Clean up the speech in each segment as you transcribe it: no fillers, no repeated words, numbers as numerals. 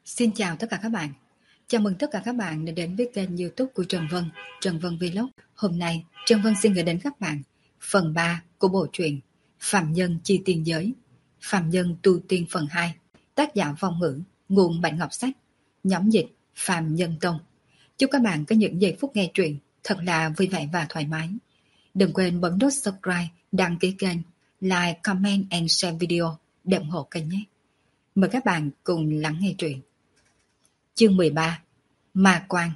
Xin chào tất cả các bạn. Chào mừng tất cả các bạn đã đến với kênh YouTube của Trần Vân Vlog. Hôm nay, Trần Vân xin gửi đến các bạn phần 3 của bộ truyện Phạm Nhân Chi Tiên Giới, Phạm Nhân Tu Tiên phần 2, tác giả Vong Ngữ, nguồn Bạch Ngọc Sách, nhóm dịch Phạm Nhân Tông. Chúc các bạn có những giây phút nghe truyện thật là vui vẻ và thoải mái. Đừng quên bấm nút subscribe, đăng ký kênh, like, comment and share video để ủng hộ kênh nhé. Mời các bạn cùng lắng nghe truyện. Chương 13. Ma Quan.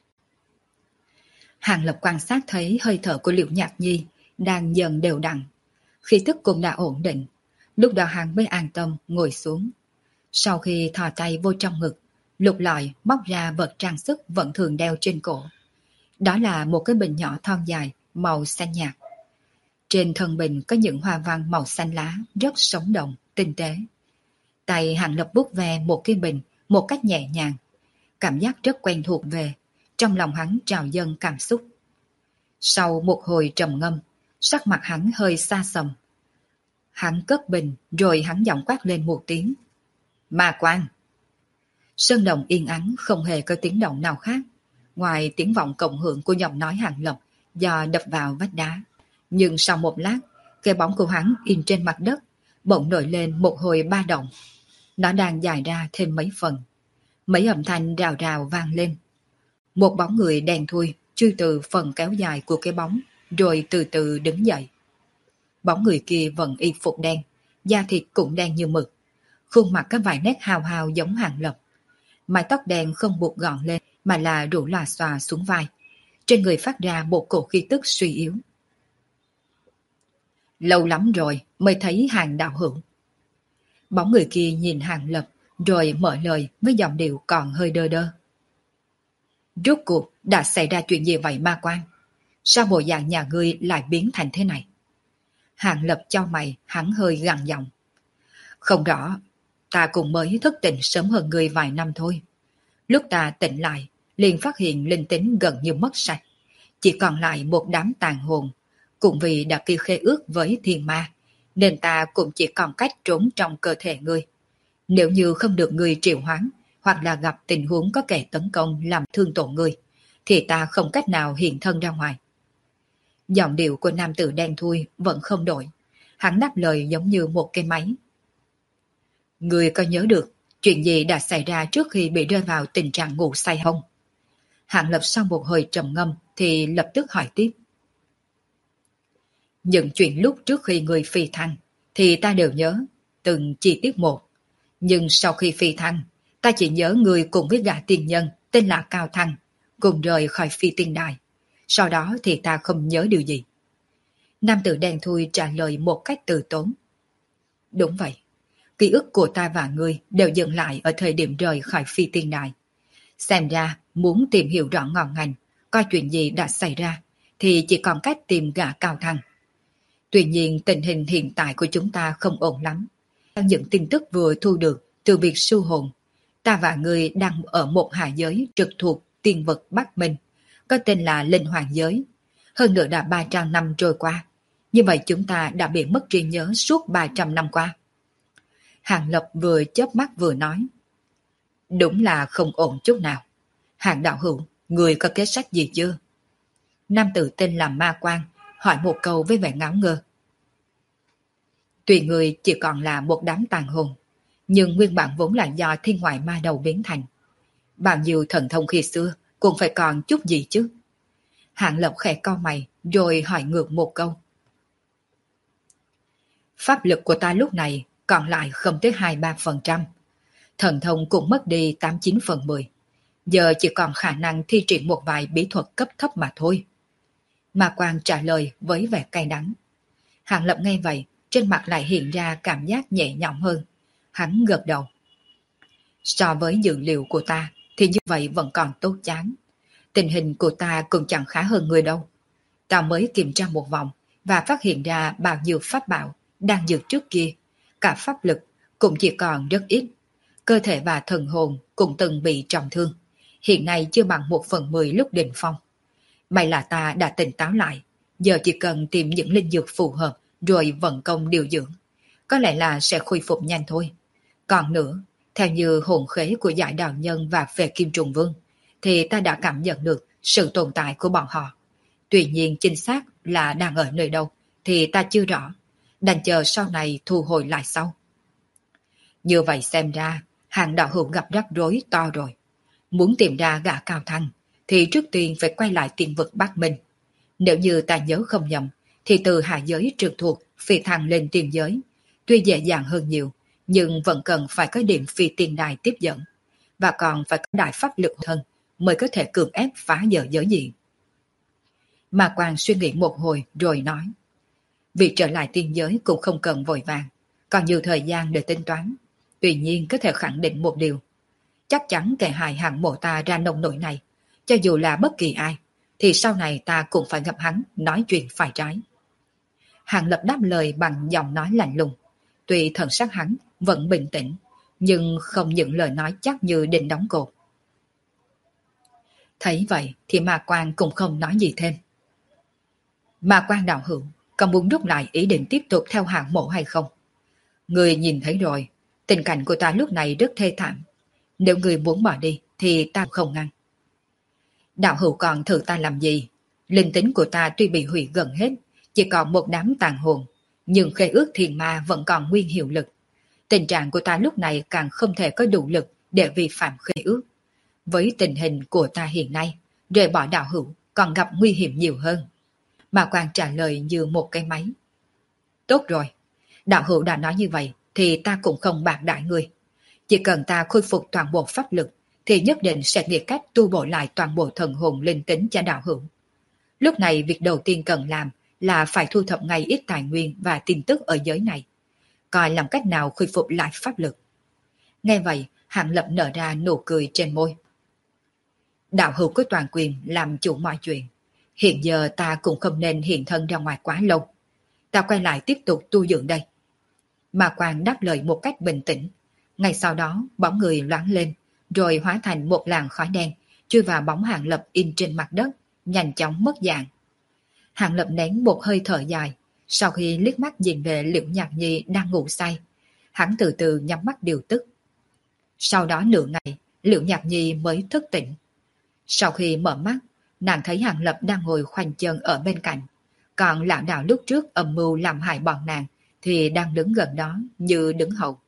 Hàng Lập quan sát thấy hơi thở của Liễu Nhạc Nhi đang dần đều đặn, khí tức cũng đã ổn định. Lúc đó hắn mới an tâm ngồi xuống. Sau khi thò tay vô trong ngực, lục lọi móc ra vật trang sức vẫn thường đeo trên cổ. Đó là một cái bình nhỏ thon dài màu xanh nhạt. Trên thân bình có những hoa văn màu xanh lá rất sống động, tinh tế. Tay Hàng Lập vuốt ve một cái bình một cách nhẹ nhàng. Cảm giác rất quen thuộc về, trong lòng hắn trào dâng cảm xúc. Sau một hồi trầm ngâm, sắc mặt hắn hơi xa sầm. Hắn cất bình, rồi hắn giọng quát lên một tiếng. Ma Quan! Sơn động yên ắng không hề có tiếng động nào khác, ngoài tiếng vọng cộng hưởng của giọng nói Hàng Lập do đập vào vách đá. Nhưng sau một lát, cái bóng của hắn in trên mặt đất, bỗng nổi lên một hồi ba động. Nó đang dài ra thêm mấy phần. Mấy âm thanh rào rào vang lên. Một bóng người đen thui chui từ phần kéo dài của cái bóng, rồi từ từ đứng dậy. Bóng người kia vẫn y phục đen, da thịt cũng đen như mực. Khuôn mặt có vài nét hào hào giống Hàng Lập. Mái tóc đen không buộc gọn lên mà là rủ lòa xòa xuống vai. Trên người phát ra một cổ khí tức suy yếu. Lâu lắm rồi mới thấy Hàng đạo hữu. Bóng người kia nhìn Hàng Lập, rồi mở lời với giọng điệu còn hơi đơ đơ. Rốt cuộc đã xảy ra chuyện gì vậy Ma Quan? Sao bộ dạng nhà ngươi lại biến thành thế này? Hàng Lập chau mày, hắn hơi gằn giọng. Không rõ, ta cũng mới thức tỉnh sớm hơn ngươi vài năm thôi. Lúc ta tỉnh lại, liền phát hiện linh tính gần như mất sạch. Chỉ còn lại một đám tàn hồn. Cũng vì đã ký khế ước với thiên ma, nên ta cũng chỉ còn cách trốn trong cơ thể ngươi. Nếu như không được ngươi triệu hoán, hoặc là gặp tình huống có kẻ tấn công làm thương tổn ngươi, thì ta không cách nào hiện thân ra ngoài. Giọng điệu của nam tử đen thui vẫn không đổi. Hắn đáp lời giống như một cái máy. Ngươi có nhớ được chuyện gì đã xảy ra trước khi bị rơi vào tình trạng ngủ say không? Hàng Lập sau một hồi trầm ngâm thì lập tức hỏi tiếp. Những chuyện lúc trước khi ngươi phi thăng thì ta đều nhớ, từng chi tiết một. Nhưng sau khi phi thăng, ta chỉ nhớ người cùng với gã tiên nhân tên là Cao Thăng, cùng rời khỏi phi tiên đài. Sau đó thì ta không nhớ điều gì. Nam tử đen thui trả lời một cách từ tốn. Đúng vậy, ký ức của ta và ngươi đều dừng lại ở thời điểm rời khỏi phi tiên đài. Xem ra muốn tìm hiểu rõ ngọn ngành, coi chuyện gì đã xảy ra, thì chỉ còn cách tìm gã Cao Thăng. Tuy nhiên tình hình hiện tại của chúng ta không ổn lắm. Những tin tức vừa thu được từ việc sưu hồn, ta và ngươi đang ở một hạ giới trực thuộc tiên vực Bắc Minh, có tên là Linh Hoàng Giới. Hơn nữa đã 300 năm trôi qua, như vậy chúng ta đã bị mất trí nhớ suốt 300 năm qua. Hàng Lập vừa chớp mắt vừa nói. Đúng là không ổn chút nào. Hàng đạo hữu, người có kế sách gì chưa? Nam tử tên là Ma Quan hỏi một câu với vẻ ngáo ngơ. Tuy người chỉ còn là một đám tàn hồn, nhưng nguyên bản vốn là do thiên ngoại ma đầu biến thành. Bao nhiêu thần thông khi xưa cũng phải còn chút gì chứ. Hạng Lập khẽ cau mày rồi hỏi ngược một câu. Pháp lực của ta lúc này còn lại không tới 2-3%. Thần thông cũng mất đi 8-9/10. Giờ chỉ còn khả năng thi triển một vài bí thuật cấp thấp mà thôi. Ma Quan trả lời với vẻ cay đắng. Hạng Lập nghe vậy, trên mặt lại hiện ra cảm giác nhẹ nhõm hơn. Hắn gật đầu. So với dữ liệu của ta thì như vậy vẫn còn tốt chán. Tình hình của ta cũng chẳng khá hơn người đâu. Ta mới kiểm tra một vòng và phát hiện ra bao nhiêu pháp bảo đang dược trước kia. Cả pháp lực cũng chỉ còn rất ít. Cơ thể và thần hồn cũng từng bị trọng thương. Hiện nay chưa bằng 1/10 lúc đỉnh phong. May là ta đã tỉnh táo lại. Giờ chỉ cần tìm những linh dược phù hợp rồi vận công điều dưỡng. Có lẽ là sẽ khôi phục nhanh thôi. Còn nữa, Theo như hồn khế của Giải Đạo Nhân và về Kim Trùng Vương, thì ta đã cảm nhận được sự tồn tại của bọn họ. Tuy nhiên chính xác là đang ở nơi đâu thì ta chưa rõ, đành chờ sau này thu hồi lại sau. Như vậy xem ra, Hàng đạo hữu gặp rắc rối to rồi. Muốn tìm ra gã Cao Thăng, thì trước tiên phải quay lại tiên vực Bắc Minh. Nếu như ta nhớ không nhầm, thì từ hạ giới trực thuộc phi thăng lên tiên giới, tuy dễ dàng hơn nhiều, nhưng vẫn cần phải có điểm phi tiên đài tiếp dẫn, và còn phải có đại pháp lực thân mới có thể cưỡng ép phá vỡ giới diện. Mà Quang suy nghĩ một hồi rồi nói, việc trở lại tiên giới cũng không cần vội vàng, còn nhiều thời gian để tính toán. Tuy nhiên có thể khẳng định một điều, chắc chắn kẻ hại Hàng mộ ta ra nông nỗi này, cho dù là bất kỳ ai, thì sau này ta cũng phải gặp hắn nói chuyện phải trái. Hàng Lập đáp lời bằng giọng nói lạnh lùng, tuy thần sắc hắn vẫn bình tĩnh, nhưng không những lời nói chắc như đinh đóng cột. Thấy vậy thì Ma Quang cũng không nói gì thêm. Ma Quang đạo hữu, còn muốn rút lại ý định tiếp tục theo Hàng mộ hay không? Người nhìn thấy rồi, tình cảnh của ta lúc này rất thê thảm. Nếu người muốn bỏ đi thì ta không ngăn. Đạo hữu còn thử ta làm gì? Linh tính của ta tuy bị hủy gần hết, chỉ còn một đám tàn hồn, nhưng khế ước thiền ma vẫn còn nguyên hiệu lực. Tình trạng của ta lúc này càng không thể có đủ lực để vi phạm khế ước. Với tình hình của ta hiện nay, rời bỏ đạo hữu còn gặp nguy hiểm nhiều hơn. Mà Quang trả lời như một cái máy. Tốt rồi, đạo hữu đã nói như vậy thì ta cũng không bạc đãi người. Chỉ cần ta khôi phục toàn bộ pháp lực thì nhất định sẽ nghĩ cách tu bổ lại toàn bộ thần hồn linh tính cho đạo hữu. Lúc này việc đầu tiên cần làm là phải thu thập ngay ít tài nguyên và tin tức ở giới này, coi làm cách nào khôi phục lại pháp lực. Nghe vậy, Hàng Lập nở ra nụ cười trên môi. Đạo hữu có toàn quyền làm chủ mọi chuyện. Hiện giờ ta cũng không nên hiện thân ra ngoài quá lâu. Ta quay lại tiếp tục tu dưỡng đây. Ma Quang đáp lời một cách bình tĩnh. Ngay sau đó, bóng người loáng lên, rồi hóa thành một làn khói đen, chui vào bóng Hàng Lập in trên mặt đất, nhanh chóng mất dạng. Hàng Lập nén một hơi thở dài, sau khi liếc mắt nhìn về Liễu Nhạc Nhi đang ngủ say, hắn từ từ nhắm mắt điều tức. Sau đó nửa ngày, Liễu Nhạc Nhi mới thức tỉnh. Sau khi mở mắt, nàng thấy Hàng Lập đang ngồi khoanh chân ở bên cạnh, còn lão đạo lúc trước âm mưu làm hại bọn nàng thì đang đứng gần đó như đứng hầu.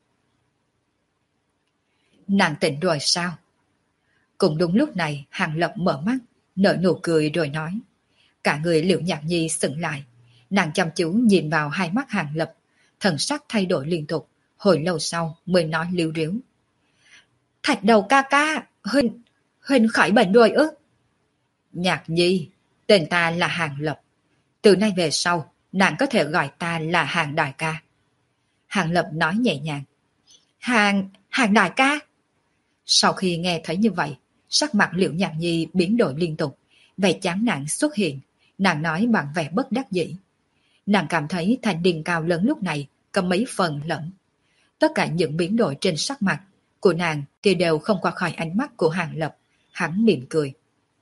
Nàng tỉnh rồi sao? Cũng đúng lúc này Hàng Lập mở mắt, nở nụ cười rồi nói. Cả người Liễu Nhạc Nhi sững lại, nàng chăm chú nhìn vào hai mắt Hàng Lập, thần sắc thay đổi liên tục, hồi lâu sau mới nói liếu riếu. Thạch đầu ca ca, Huynh khỏi bệnh rồi ư? Nhạc Nhi, tên ta là Hàng Lập. Từ nay về sau, nàng có thể gọi ta là Hàng đại ca. Hàng Lập nói nhẹ nhàng. Hàng đại ca. Sau khi nghe thấy như vậy, sắc mặt Liễu Nhạc Nhi biến đổi liên tục, vẻ chán nản xuất hiện, nàng nói bằng vẻ bất đắc dĩ. Nàng cảm thấy thanh niên cao lớn lúc này có mấy phần lẫn. Tất cả những biến đổi trên sắc mặt của nàng thì đều không qua khỏi ánh mắt của Hàng Lập, hắn mỉm cười.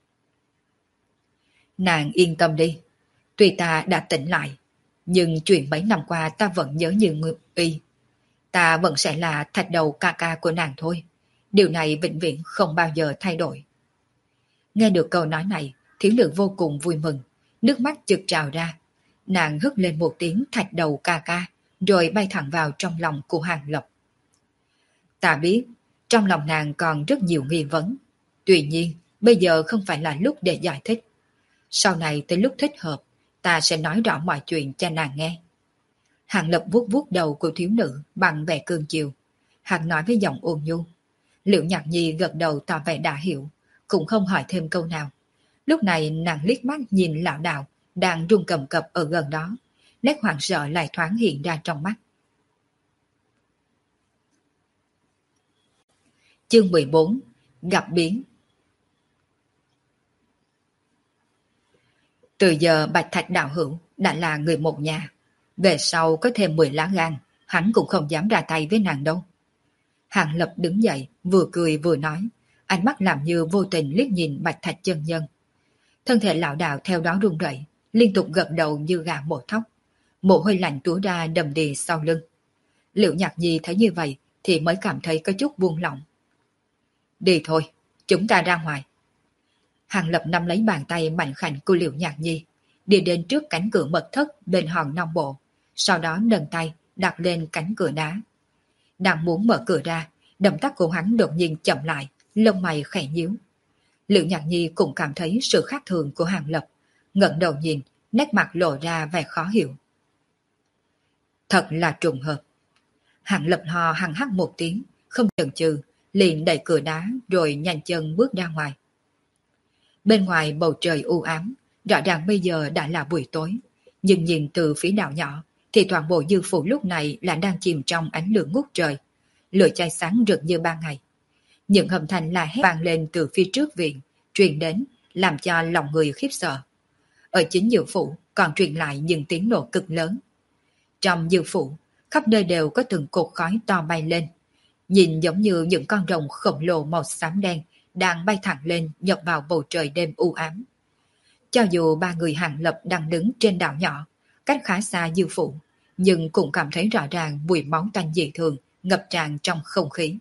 Nàng yên tâm đi, tuy ta đã tỉnh lại, nhưng chuyện mấy năm qua ta vẫn nhớ như ngự y. Ta vẫn sẽ là thạch đầu ca ca của nàng thôi. Điều này vĩnh viễn không bao giờ thay đổi. Nghe được câu nói này, thiếu nữ vô cùng vui mừng, nước mắt chực trào ra. Nàng hức lên một tiếng thạch đầu ca ca, rồi bay thẳng vào trong lòng của Hàng Lập. Ta biết, trong lòng nàng còn rất nhiều nghi vấn. Tuy nhiên, bây giờ không phải là lúc để giải thích. Sau này tới lúc thích hợp, ta sẽ nói rõ mọi chuyện cho nàng nghe. Hàng Lập vuốt vuốt đầu của thiếu nữ bằng vẻ cương chiều. Hắn nói với giọng ôn nhu. Liễu Nhạc Nhi gật đầu tỏ vẻ đã hiểu, cũng không hỏi thêm câu nào. Lúc này nàng liếc mắt nhìn lão đạo đang run cầm cập ở gần đó, nét hoảng sợ lại thoáng hiện ra trong mắt. Chương 14. Gặp biến. Từ giờ Bạch Thạch đạo hữu đã là người một nhà. Về sau có thêm 10 lá gan, hắn cũng không dám ra tay với nàng đâu. Hàng Lập đứng dậy, vừa cười vừa nói, ánh mắt làm như vô tình liếc nhìn Bạch Thạch chân nhân. Thân thể lão đạo theo đó run rẩy, liên tục gật đầu như gà mổ thóc. Mồ hôi lạnh túa ra đầm đìa sau lưng. Liễu Nhạc Nhi thấy như vậy thì mới cảm thấy có chút buông lỏng. Đi thôi, chúng ta ra ngoài. Hàng Lập nắm lấy bàn tay mạnh khảnh của Liễu Nhạc Nhi, đi đến trước cánh cửa mật thất bên hòn non bộ, sau đó nâng tay đặt lên cánh cửa đá. Đang muốn mở cửa ra, động tác của hắn đột nhiên chậm lại, lông mày khẽ nhíu. Liễu Nhạc Nhi cũng cảm thấy sự khác thường của Hàng Lập, ngẩng đầu nhìn, nét mặt lộ ra vẻ khó hiểu. Thật là trùng hợp. Hàng Lập ho hằng hắc một tiếng, không chần chừ, liền đẩy cửa đá rồi nhanh chân bước ra ngoài. Bên ngoài bầu trời u ám, rõ ràng bây giờ đã là buổi tối, nhưng nhìn từ phía đảo nhỏ thì toàn bộ dư phủ lúc này là đang chìm trong ánh lửa ngút trời, lửa cháy sáng rực như ban ngày. Những âm thanh la hét vang lên từ phía trước viện, truyền đến, làm cho lòng người khiếp sợ. Ở chính dư phủ còn truyền lại những tiếng nổ cực lớn. Trong dư phủ, khắp nơi đều có từng cột khói to bay lên, nhìn giống như những con rồng khổng lồ màu xám đen đang bay thẳng lên nhập vào bầu trời đêm u ám. Cho dù ba người Hàng Lập đang đứng trên đảo nhỏ, cách khá xa dư phủ, nhưng cũng cảm thấy rõ ràng mùi máu tanh dị thường ngập tràn trong không khí.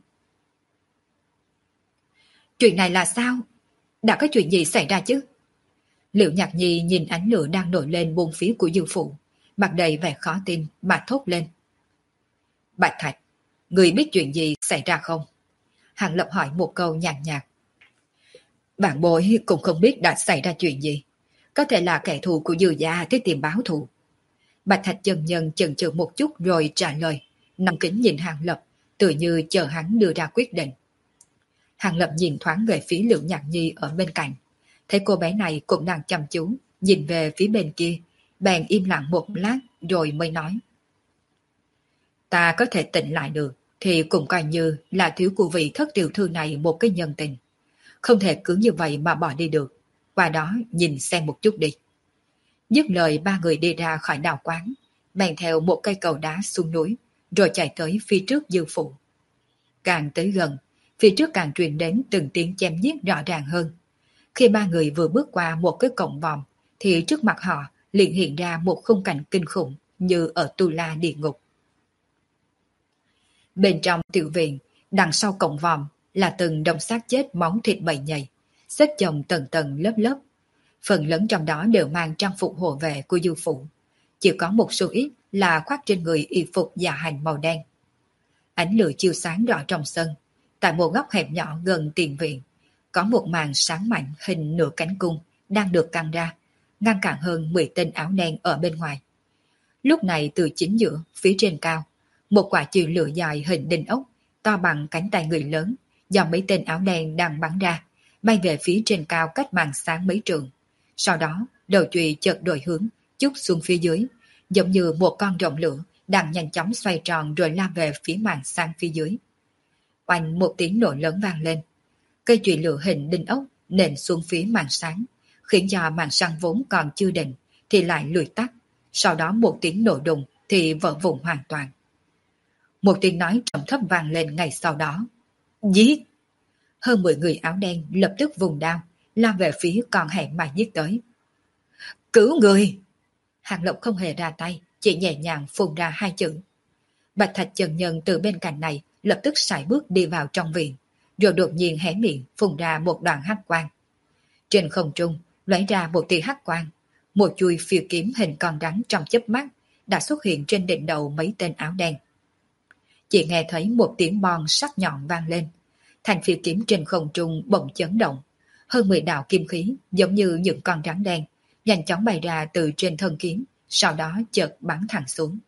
Chuyện này là sao? Đã có chuyện gì xảy ra chứ? Liễu Nhạc Nhi nhìn ánh lửa đang nổi lên bốn phía của dư phủ, mặt đầy vẻ khó tin mà thốt lên. Bạch Thạch, người biết chuyện gì xảy ra không? Hàng Lập hỏi một câu nhàn nhạt. Bạn bối cũng không biết đã xảy ra chuyện gì. Có thể là kẻ thù của Dư gia tới tìm báo thù. Bạch Thạch chân nhân chần chừ một chút rồi trả lời, nằm kính nhìn Hàng Lập, tự như chờ hắn đưa ra quyết định. Hàng Lập nhìn thoáng về phía Liễu Nhạc Nhi ở bên cạnh, thấy cô bé này cũng đang chăm chú nhìn về phía bên kia, bèn im lặng một lát rồi mới nói. Ta có thể tỉnh lại được thì cũng coi như là thiếu của vị thất tiểu thư này một cái nhân tình. Không thể cứ như vậy mà bỏ đi được. Qua đó nhìn xem một chút đi. Dứt lời ba người đi ra khỏi đào quán, bèn theo một cây cầu đá xuống núi, rồi chạy tới phía trước dư phủ. Càng tới gần, phía trước càng truyền đến từng tiếng chém giết rõ ràng hơn. Khi ba người vừa bước qua một cái cổng vòm, thì trước mặt họ liền hiện ra một khung cảnh kinh khủng như ở Tu La địa ngục. Bên trong tiểu viện, đằng sau cổng vòm là từng đống xác chết máu thịt bầy nhầy, xếp chồng tầng tầng lớp lớp. Phần lớn trong đó đều mang trang phục hộ vệ của dư phủ, chỉ có một số ít là khoác trên người y phục dạ hành màu đen. Ánh lửa chiếu sáng rõ trong sân, tại một góc hẹp nhỏ gần tiền viện, có một màn sáng mạnh hình nửa cánh cung đang được căng ra, ngăn cản hơn 10 tên áo đen ở bên ngoài. Lúc này từ chính giữa, phía trên cao, một quả chùy lửa dài hình đinh ốc, to bằng cánh tay người lớn, do mấy tên áo đen đang bắn ra, bay về phía trên cao cách màn sáng mấy trường. Sau đó, đầu chùy chợt đổi hướng, chút xuống phía dưới, giống như một con rồng lửa đang nhanh chóng xoay tròn rồi lao về phía màn sáng phía dưới. Oanh một tiếng nổ lớn vang lên. Cây chùy lửa hình đinh ốc nện xuống phía màn sáng, khiến cho màn sáng vốn còn chưa định thì lại lùi tắt. Sau đó một tiếng nổ đùng thì vỡ vụn hoàn toàn. Một tiếng nói trầm thấp vang lên ngay sau đó. Giết! Hơn 10 người áo đen lập tức vùng đao, lao về phía con hẻm mà giết tới. Cứu người! Hàng Lộc không hề ra tay, chỉ nhẹ nhàng phun ra hai chữ. Bạch Thạch chân nhân từ bên cạnh này lập tức sải bước đi vào trong viện, rồi đột nhiên hé miệng phun ra một đoàn hắc quang. Trên không trung lóe ra một tia hắc quang, một chuôi phi kiếm hình con rắn trong chớp mắt đã xuất hiện trên đỉnh đầu mấy tên áo đen. Chỉ nghe thấy một tiếng bon sắc nhọn vang lên, thanh phi kiếm trên không trung bỗng chấn động, hơn 10 đạo kim khí giống như những con rắn đen nhanh chóng bay ra từ trên thân kiếm, sau đó chợt bắn thẳng xuống.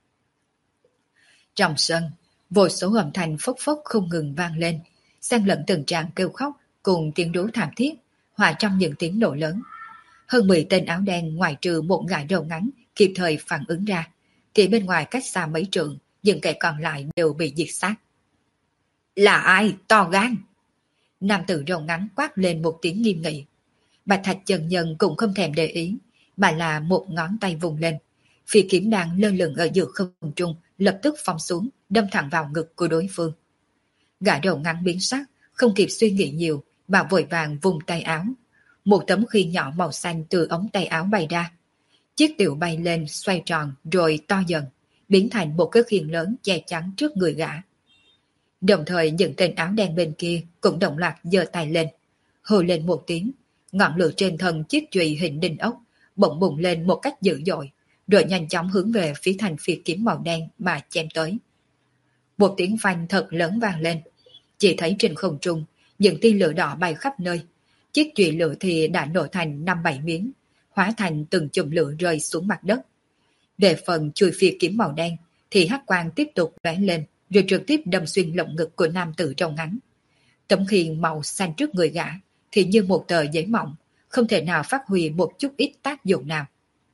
Trong sân, vô số âm thanh phốc phốc không ngừng vang lên, xen lẫn từng tràng kêu khóc cùng tiếng rú thảm thiết, hòa trong những tiếng nổ lớn. Hơn 10 tên áo đen ngoại trừ một gã râu ngắn kịp thời phản ứng ra, thì bên ngoài cách xa mấy trượng, những kẻ còn lại đều bị diệt sát. Là ai? To gan! Nam tử râu ngắn quát lên một tiếng nghiêm nghị. Bạch Thạch chân nhân cũng không thèm để ý, mà là một ngón tay vùng lên. Phi kiếm đang lơ lửng ở giữa không trung lập tức phóng xuống, đâm thẳng vào ngực của đối phương. Gã đầu ngắn biến sắc, không kịp suy nghĩ nhiều, mà vội vàng vùng tay áo. Một tấm khiên nhỏ màu xanh từ ống tay áo bay ra. Chiếc tiểu bay lên xoay tròn rồi to dần, biến thành một cái khiên lớn che chắn trước người gã. Đồng thời những tên áo đen bên kia cũng đồng loạt giơ tay lên, hô lên một tiếng, ngọn lửa trên thân chiếc chùy hình đinh ốc bỗng bùng lên một cách dữ dội, rồi nhanh chóng hướng về phía thanh phi kiếm màu đen mà chém tới. Một tiếng phanh thật lớn vang lên, chỉ thấy trên không trung những tia lửa đỏ bay khắp nơi, chiếc chùy lửa thì đã nổ thành 5-7 miếng, hóa thành từng chùm lửa rơi xuống mặt đất. Về phần chùy phi kiếm màu đen thì hắc quang tiếp tục lóe lên, rồi trực tiếp đâm xuyên lồng ngực của nam tử trông ngắn. Tấm khiên màu xanh trước người gã thì như một tờ giấy mỏng, không thể nào phát huy một chút ít tác dụng nào.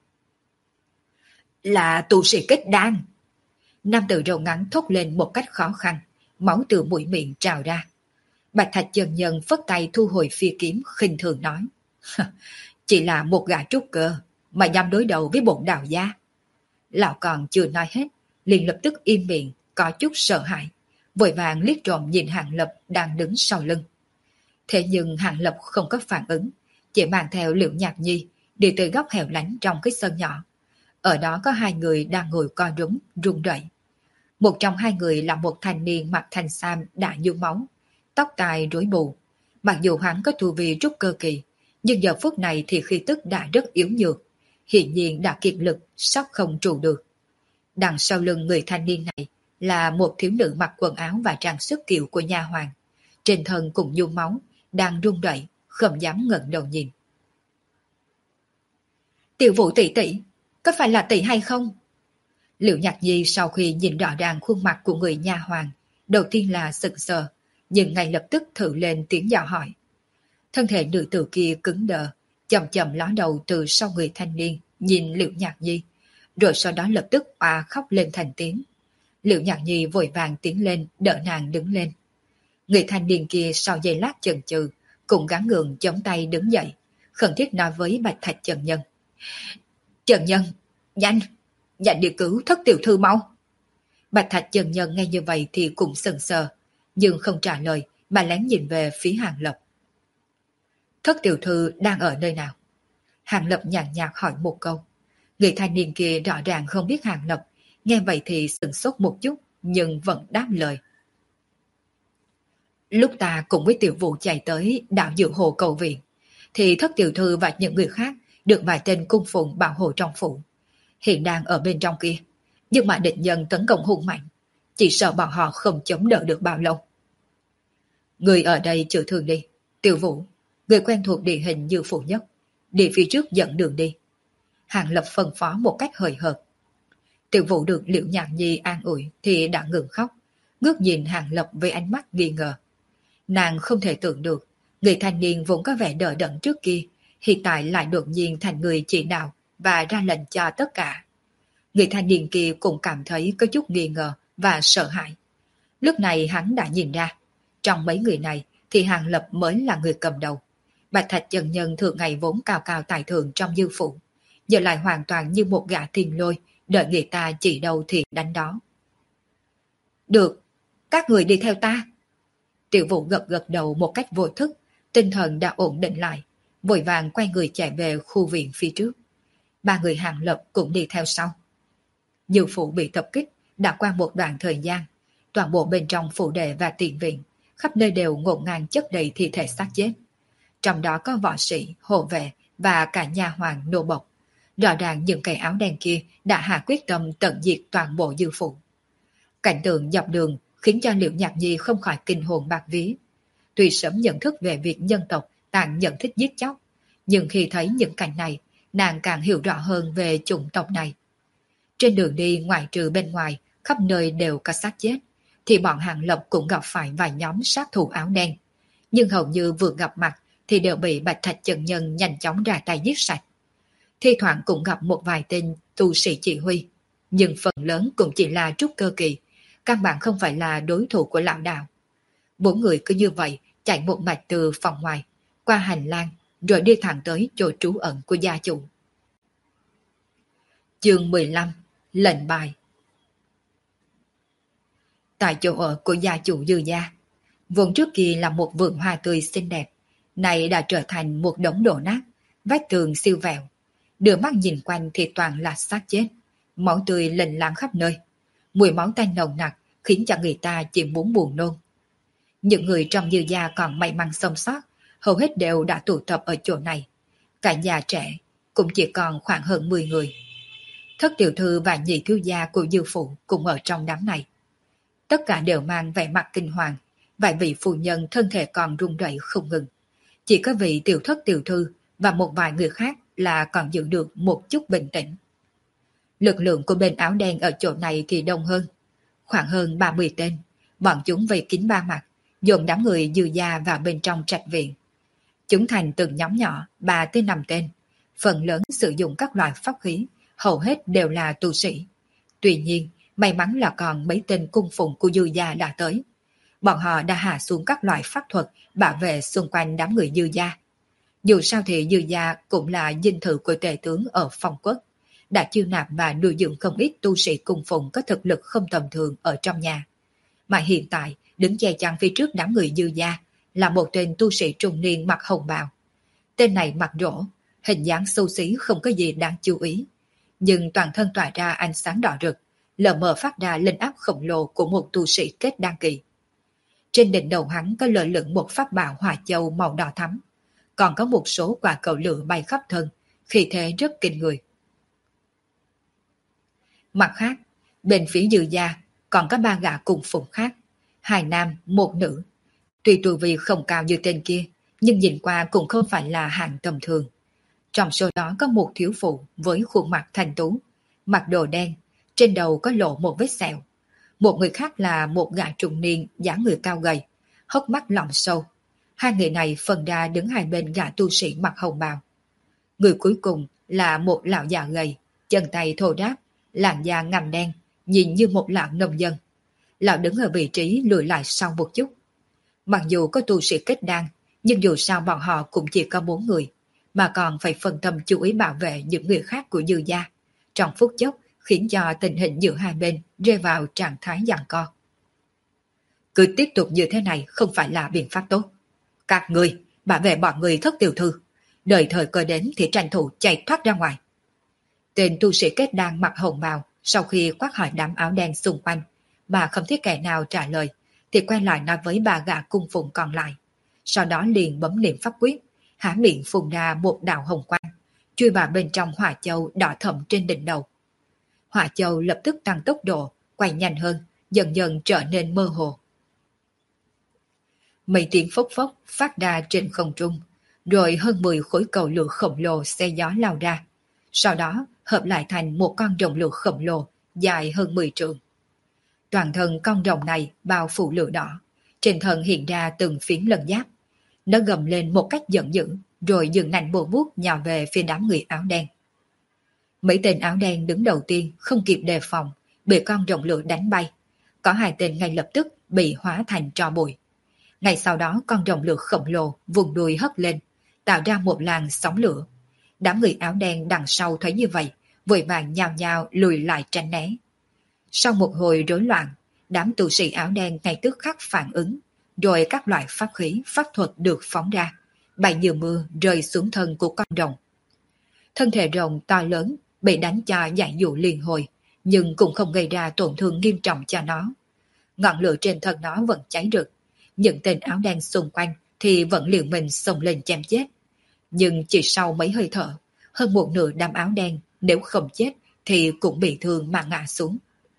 Là tu sĩ kết đan. Nam tử râu ngắn thốt lên một cách khó khăn, máu từ mũi miệng trào ra. Bạch Thạch chân nhân phất tay thu hồi phi kiếm, khinh thường nói: chỉ là một gã trúc cơ mà dám đối đầu với bổn đạo gia. Lão còn chưa nói hết, liền lập tức im miệng, có chút sợ hãi, vội vàng liếc trộm nhìn Hạng Lập đang đứng sau lưng. Thế nhưng Hạng Lập không có phản ứng, chỉ mang theo Liễu Nhạc Nhi đi tới góc hẻo lánh trong cái sân nhỏ. Ở đó có hai người đang ngồi co rúm, run rẩy. Một trong hai người là một thanh niên mặc thanh sam đã nhuốm máu, tóc tai rối bù. Mặc dù hắn có tu vi trúc cơ kỳ, nhưng giờ phút này thì khí tức đã rất yếu nhược, hiển nhiên đã kiệt lực, sắp không trụ được. Đằng sau lưng người thanh niên này là một thiếu nữ mặc quần áo và trang sức kiều của nha hoàn, trên thân cũng nhuốm máu, đang run rẩy, không dám ngẩng đầu nhìn. Tiểu Vũ tỷ tỷ, có phải là tỷ hay không? Liễu Nhạc Nhi sau khi nhìn rõ ràng khuôn mặt của người nha hoàn, đầu tiên là sững sờ, nhưng ngay lập tức thử lên tiếng dò hỏi. Thân thể nữ tử kia cứng đờ, chậm chậm ló đầu từ sau người thanh niên, nhìn Liễu Nhạc Nhi, rồi sau đó lập tức oa khóc lên thành tiếng. Liễu Nhạc Nhi vội vàng tiến lên đỡ nàng đứng lên. Người thanh niên kia sau giây lát chần chừ, cũng gắng gượng chống tay đứng dậy, khẩn thiết nói với Bạch Thạch chân nhân: Chân nhân, nhanh đi cứu thất tiểu thư mau. Bạch Thạch chân nhân nghe như vậy thì cũng sững sờ, nhưng không trả lời mà lén nhìn về phía Hạng Lập. Thất tiểu thư đang ở nơi nào? Hạng Lập nhàn nhạt hỏi một câu. Người thanh niên kia rõ ràng không biết Hạng Lập, nghe vậy thì sửng sốt một chút, nhưng vẫn đáp lời. Lúc ta cùng với tiểu vụ chạy tới đạo Dự Hồ cầu viện, thì thất tiểu thư và những người khác được vài tên cung phụng bảo hộ trong phủ. Hiện đang ở bên trong kia, nhưng mà địch nhân tấn công hung mạnh, chỉ sợ bọn họ không chống đỡ được bao lâu. Người ở đây chữa thương đi. Tiểu Vũ, người quen thuộc địa hình như phụ nhất, đi phía trước dẫn đường đi. Hạng Lập phân phó một cách hời hợt. Tiểu Vũ được Liễu Nhạc Nhi an ủi thì đã ngừng khóc, ngước nhìn Hạng Lập với ánh mắt nghi ngờ. Nàng không thể tưởng được, người thanh niên vốn có vẻ đỡ đẫn trước kia, hiện tại lại đột nhiên thành người chỉ đạo và ra lệnh cho tất cả. Người thanh niên kia cũng cảm thấy có chút nghi ngờ và sợ hãi. Lúc này hắn đã nhìn ra, trong mấy người này thì Hạng Lập mới là người cầm đầu. Bạch Thạch chân nhân thường ngày vốn cao cao tài thượng trong dư phủ, giờ lại hoàn toàn như một gã thiên lôi, đợi người ta chỉ đâu thì đánh đó. Được, các người đi theo ta. Tiểu Vũ gật đầu một cách vô thức, tinh thần đã ổn định lại, vội vàng quay người chạy về khu viện phía trước. Ba người Hạng Lập cũng đi theo sau. Dư phủ bị tập kích đã qua một đoạn thời gian, toàn bộ bên trong phủ đệ và tiền viện, khắp nơi đều ngổn ngang chất đầy thi thể xác chết. Trong đó có võ sĩ, hộ vệ và cả nha hoàn nô bộc. Rõ ràng những kẻ áo đen kia đã hạ quyết tâm tận diệt toàn bộ dư phủ. Cảnh tượng dọc đường khiến cho Liễu Nhạc Nhi không khỏi kinh hồn bạt vía. Tuy sớm nhận thức về việc nhân tộc tàn nhẫn thích giết chóc, nhưng khi thấy những cảnh này, nàng càng hiểu rõ hơn về chủng tộc này. Trên đường đi ngoại trừ bên ngoài, khắp nơi đều có xác chết, thì bọn Hạng Lập cũng gặp phải vài nhóm sát thủ áo đen. Nhưng hầu như vừa gặp mặt thì đều bị Bạch Thạch chân nhân nhanh chóng ra tay giết sạch. Thi thoảng cũng gặp một vài tên tu sĩ chỉ huy, nhưng phần lớn cũng chỉ là trúc cơ kỳ, căn bản không phải là đối thủ của lão đạo. Bốn người cứ như vậy chạy một mạch từ phòng ngoài, qua hành lang, rồi đi thẳng tới chỗ trú ẩn của gia chủ. Chương 15. Lệnh bài. Tại chỗ ở của gia chủ Dư gia, vốn trước kia là một vườn hoa tươi xinh đẹp, này đã trở thành một đống đổ nát, vách tường siêu vẹo. Đưa mắt nhìn quanh thì toàn là xác chết, máu tươi lênh láng khắp nơi. Mùi máu tanh nồng nặc khiến cho người ta chỉ muốn buồn nôn. Những người trong Dư gia còn may mắn sống sót, hầu hết đều đã tụ tập ở chỗ này. Cả già trẻ cũng chỉ còn khoảng hơn 10 người. Thất tiểu thư và nhị thiếu gia của Dư phụ cũng ở trong đám này. Tất cả đều mang vẻ mặt kinh hoàng, vài vị phu nhân thân thể còn run rẩy không ngừng. Chỉ có vị tiểu thất tiểu thư và một vài người khác là còn giữ được một chút bình tĩnh. Lực lượng của bên áo đen ở chỗ này thì đông hơn, khoảng hơn 30 tên. Bọn chúng vây kín ba mặt, dồn đám người Dư gia vào bên trong trạch viện. Chúng thành từng nhóm nhỏ 3 tới 5 tên, phần lớn sử dụng các loại pháp khí, hầu hết đều là tu sĩ. Tuy nhiên, may mắn là còn mấy tên cung phụng của Dư gia đã tới. Bọn họ đã hạ xuống các loại pháp thuật bảo vệ xung quanh đám người Dư gia. Dù sao thì Dư gia cũng là dinh thự của tể tướng ở Phong Quốc, đã chiêu nạp và nuôi dưỡng không ít tu sĩ cung phụng có thực lực không tầm thường ở trong nhà. Mà hiện tại, đứng che chắn phía trước đám người Dư gia là một tên tu sĩ trung niên mặc hồng bào. Tên này mặt rỗ, hình dáng xấu xí không có gì đáng chú ý, nhưng toàn thân tỏa ra ánh sáng đỏ rực, lờ mờ phát ra linh áp khổng lồ của một tu sĩ kết đan kỳ. Trên đỉnh đầu hắn có lơ lửng một pháp bảo hỏa châu màu đỏ thắm, còn có một số quả cầu lửa bay khắp thân, khí thế rất kinh người. Mặt khác, bên phía Dư gia còn có 3 gã cùng phụng khác, 2 nam, 1 nữ. Tuy tu vi không cao như tên kia, nhưng nhìn qua cũng không phải là hạng tầm thường. Trong số đó có một thiếu phụ với khuôn mặt thanh tú, mặc đồ đen, trên đầu có lộ một vết sẹo. Một người khác là một gã trung niên, dáng người cao gầy, hốc mắt lõm sâu. Hai người này phân ra đứng hai bên gã tu sĩ mặc hồng bào. Người cuối cùng là một lão già gầy, chân tay thô ráp, làn da ngăm đen, nhìn như một lão nông dân. Lão đứng ở vị trí lùi lại sau một chút. Mặc dù có tu sĩ kết đan, nhưng dù sao bọn họ cũng chỉ có 4 người, mà còn phải phân tâm chú ý bảo vệ những người khác của Dư gia. Trong phút chốc khiến cho tình hình giữa hai bên rơi vào trạng thái giằng co. Cứ tiếp tục như thế này không phải là biện pháp tốt. Các người, bảo vệ bọn người Thất tiểu thư, đợi thời cơ đến thì tranh thủ chạy thoát ra ngoài. Tên tu sĩ kết đan mặc hồng bào sau khi quát hỏi đám áo đen xung quanh, mà không thấy kẻ nào trả lời, thì quay lại nói với 3 gã cung phụng còn lại. Sau đó liền bấm niệm pháp quyết, há miệng phun ra một đạo hồng quang, chui vào bên trong hỏa châu đỏ thẫm trên đỉnh đầu. Hỏa châu lập tức tăng tốc độ, quay nhanh hơn, dần dần trở nên mơ hồ. Mấy tiếng phốc phốc phát ra trên không trung, rồi hơn 10 khối cầu lửa khổng lồ xe gió lao ra. Sau đó hợp lại thành một con rồng lửa khổng lồ dài hơn 10 trượng. Toàn thân con rồng này bao phủ lửa đỏ, trên thân hiện ra từng phiến lân giáp. Nó gầm lên một cách giận dữ, rồi dừng nành bồ bút nhào về phía đám người áo đen. Mấy tên áo đen đứng đầu tiên không kịp đề phòng, bị con rồng lửa đánh bay. Có 2 tên ngay lập tức bị hóa thành tro bụi. Ngay sau đó con rồng lửa khổng lồ vùng đuôi hất lên, tạo ra một làn sóng lửa. Đám người áo đen đằng sau thấy như vậy, vội vàng nhào nhào lùi lại tránh né. Sau một hồi rối loạn, đám tu sĩ áo đen ngay tức khắc phản ứng, rồi các loại pháp khí, pháp thuật được phóng ra, bay như mưa rơi xuống thân của con rồng. Thân thể rồng to lớn, bị đánh cho giải dụ liên hồi, nhưng cũng không gây ra tổn thương nghiêm trọng cho nó. Ngọn lửa trên thân nó vẫn cháy rực, những tên áo đen xung quanh thì vẫn liều mình xông lên chém chết. Nhưng chỉ sau mấy hơi thở, hơn một nửa đám áo đen nếu không chết thì cũng bị thương mà ngã xuống.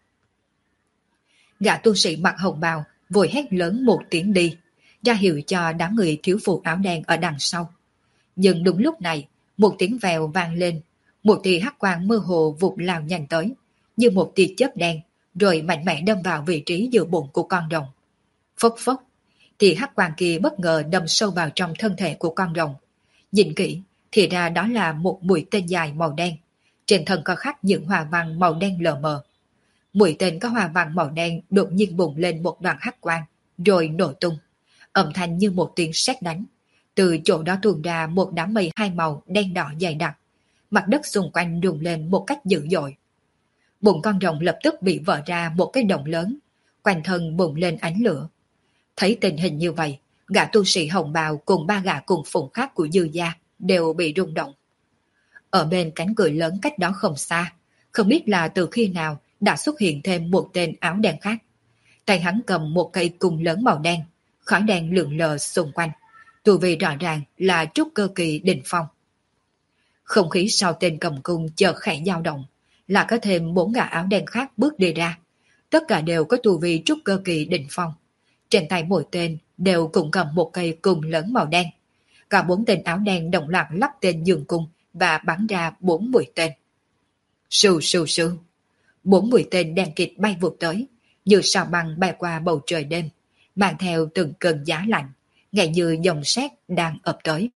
Gã tu sĩ mặc hồng bào vội hét lớn một tiếng đi, ra hiệu cho đám người thiếu phụ áo đen ở đằng sau. Nhưng đúng lúc này, một tiếng vèo vang lên, một tia hắc quang mơ hồ vụt lao nhanh tới, như một tia chớp đen, rồi mạnh mẽ đâm vào vị trí giữa bụng của con rồng. Phốc phốc, tia hắc quang kia bất ngờ đâm sâu vào trong thân thể của con rồng. Nhìn kỹ, thì ra đó là một mũi tên dài màu đen, trên thân có khắc những hoa văn màu đen lờ mờ. Mũi tên có hoa văn màu đen đột nhiên bùng lên một đoạn hắc quang, rồi nổ tung, âm thanh như một tiếng sét đánh. Từ chỗ đó tuôn ra một đám mây 2 màu đen đỏ dày đặc, mặt đất xung quanh rung lên một cách dữ dội. Bụng con rồng lập tức bị vỡ ra một cái động lớn, quanh thân bùng lên ánh lửa. Thấy tình hình như vậy, gã tu sĩ hồng bào cùng 3 gã cùng phụng khác của Dư gia đều bị rung động. Ở bên cánh cửa lớn cách đó không xa, không biết là từ khi nào đã xuất hiện thêm một tên áo đen khác. Tay hắn cầm một cây cung lớn màu đen, khói đen lượn lờ xung quanh. Tu vi rõ ràng là trúc cơ kỳ đỉnh phong. Không khí sau tên cầm cung chợt khẽ dao động, là có thêm 4 gã áo đen khác bước đi ra. Tất cả đều có tu vi trúc cơ kỳ đỉnh phong. Trên tay mỗi tên đều cùng cầm một cây cung lớn màu đen. Cả 4 tên áo đen đồng loạt lắp tên dương cung và bắn ra 4 mũi tên. Sưu sưu sưu. 4 mũi tên đen kịt bay vụt tới, như sao băng bay qua bầu trời đêm, mang theo từng cơn giá lạnh, ngay như dòng sét đang ập tới.